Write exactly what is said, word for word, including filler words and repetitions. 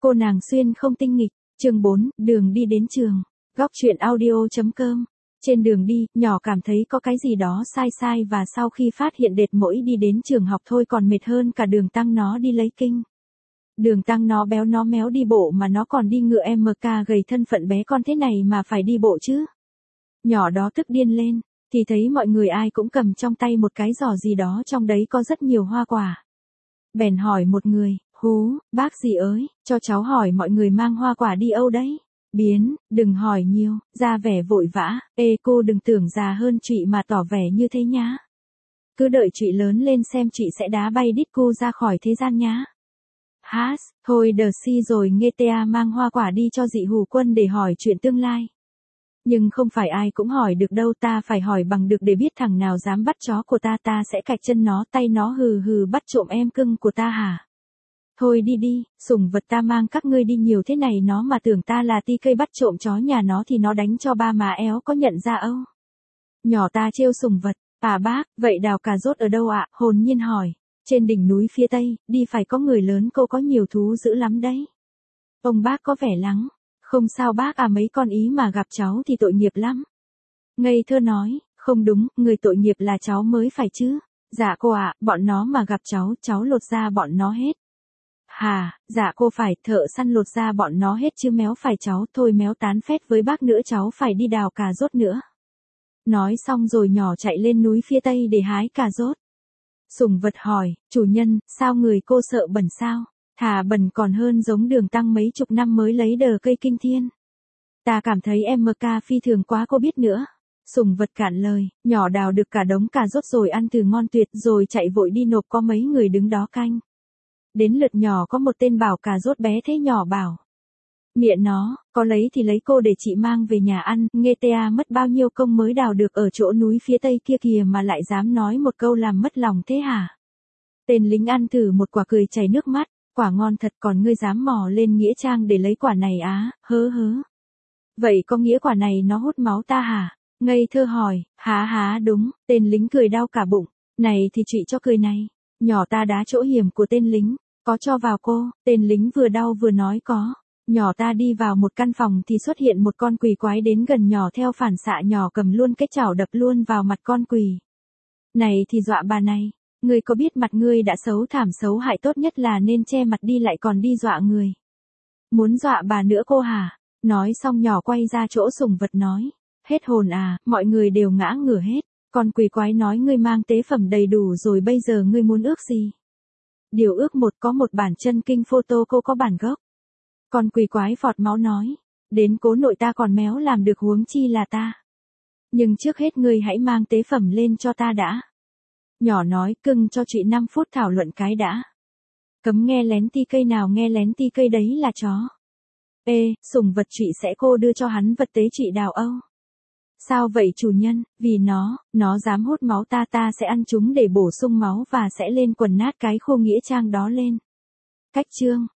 Cô nàng xuyên không tinh nghịch, chương bốn, đường đi đến trường. Góc truyện audio.com. Trên đường đi, nhỏ cảm thấy có cái gì đó sai sai và sau khi phát hiện đệt mỗi đi đến trường học thôi còn mệt hơn cả đường tăng nó đi lấy kinh. Đường tăng nó béo nó méo đi bộ mà nó còn đi ngựa em ca gầy thân phận bé con thế này mà phải đi bộ chứ. Nhỏ đó tức điên lên, thì thấy mọi người ai cũng cầm trong tay một cái giỏ gì đó trong đấy có rất nhiều hoa quả. Bèn hỏi một người, hú, bác gì ơi, cho cháu hỏi mọi người mang hoa quả đi âu đấy. Biến, đừng hỏi nhiều, ra vẻ vội vã, ê cô đừng tưởng già hơn chị mà tỏ vẻ như thế nhá. Cứ đợi chị lớn lên xem chị sẽ đá bay đít cô ra khỏi thế gian nhá. Hát, thôi đờ si rồi nghe tea mang hoa quả đi cho dị hù quân để hỏi chuyện tương lai. Nhưng không phải ai cũng hỏi được đâu, ta phải hỏi bằng được để biết thằng nào dám bắt chó của ta ta sẽ cạch chân nó tay nó hừ hừ bắt trộm em cưng của ta hả? Thôi đi đi, sủng vật ta mang các ngươi đi nhiều thế này nó mà tưởng ta là ti cây bắt trộm chó nhà nó thì nó đánh cho ba má éo có nhận ra âu. Nhỏ ta trêu sủng vật, à bác, vậy đào cà rốt ở đâu ạ? Hồn nhiên hỏi, trên đỉnh núi phía tây, đi phải có người lớn cô có nhiều thú dữ lắm đấy. Ông bác có vẻ lắng, không sao bác à mấy con ý mà gặp cháu thì tội nghiệp lắm. Ngây thơ nói, không đúng, người tội nghiệp là cháu mới phải chứ. Dạ cô ạ, bọn nó mà gặp cháu, cháu lột da bọn nó hết. Hà, dạ cô phải, thợ săn lột da bọn nó hết chứ méo phải cháu, thôi méo tán phét với bác nữa cháu phải đi đào cà rốt nữa. Nói xong rồi nhỏ chạy lên núi phía tây để hái cà rốt. Sủng vật hỏi, chủ nhân, sao người cô sợ bẩn sao? Thà bẩn còn hơn giống đường tăng mấy chục năm mới lấy đờ cây kinh thiên. Ta cảm thấy em mờ ca phi thường quá cô biết nữa. Sủng vật cạn lời, nhỏ đào được cả đống cà rốt rồi ăn từ ngon tuyệt rồi chạy vội đi nộp có mấy người đứng đó canh. Đến lượt nhỏ có một tên bảo cà rốt bé thế nhỏ bảo. Mẹ nó, có lấy thì lấy cô để chị mang về nhà ăn, nghe tea mất bao nhiêu công mới đào được ở chỗ núi phía tây kia kìa mà lại dám nói một câu làm mất lòng thế hả? Tên lính ăn thử một quả cười chảy nước mắt, quả ngon thật còn ngươi dám mò lên nghĩa trang để lấy quả này á, hớ hớ. Vậy có nghĩa quả này nó hút máu ta hả? Ngây thơ hỏi, há há đúng, tên lính cười đau cả bụng, này thì chị cho cười này. Nhỏ ta đá chỗ hiểm của tên lính, có cho vào cô, tên lính vừa đau vừa nói có. Nhỏ ta đi vào một căn phòng thì xuất hiện một con quỷ quái đến gần nhỏ theo phản xạ nhỏ cầm luôn cái chảo đập luôn vào mặt con quỷ. Này thì dọa bà này, ngươi có biết mặt ngươi đã xấu thảm xấu hại tốt nhất là nên che mặt đi lại còn đi dọa người. Muốn dọa bà nữa cô hả? Nói xong nhỏ quay ra chỗ sủng vật nói, hết hồn à, mọi người đều ngã ngửa hết. Con quỷ quái nói ngươi mang tế phẩm đầy đủ rồi bây giờ ngươi muốn ước gì? Điều ước một có một bản chân kinh photo cô có bản gốc. Con quỷ quái phọt máu nói, đến cố nội ta còn méo làm được huống chi là ta. Nhưng trước hết ngươi hãy mang tế phẩm lên cho ta đã. Nhỏ nói cưng cho chị năm phút thảo luận cái đã. Cấm nghe lén ti cây nào nghe lén ti cây đấy là chó. Ê, sủng vật chị sẽ cô đưa cho hắn vật tế trị đào âu. Sao vậy chủ nhân, vì nó, nó dám hút máu ta ta sẽ ăn chúng để bổ sung máu và sẽ lên quần nát cái khô nghĩa trang đó lên. Cách chương.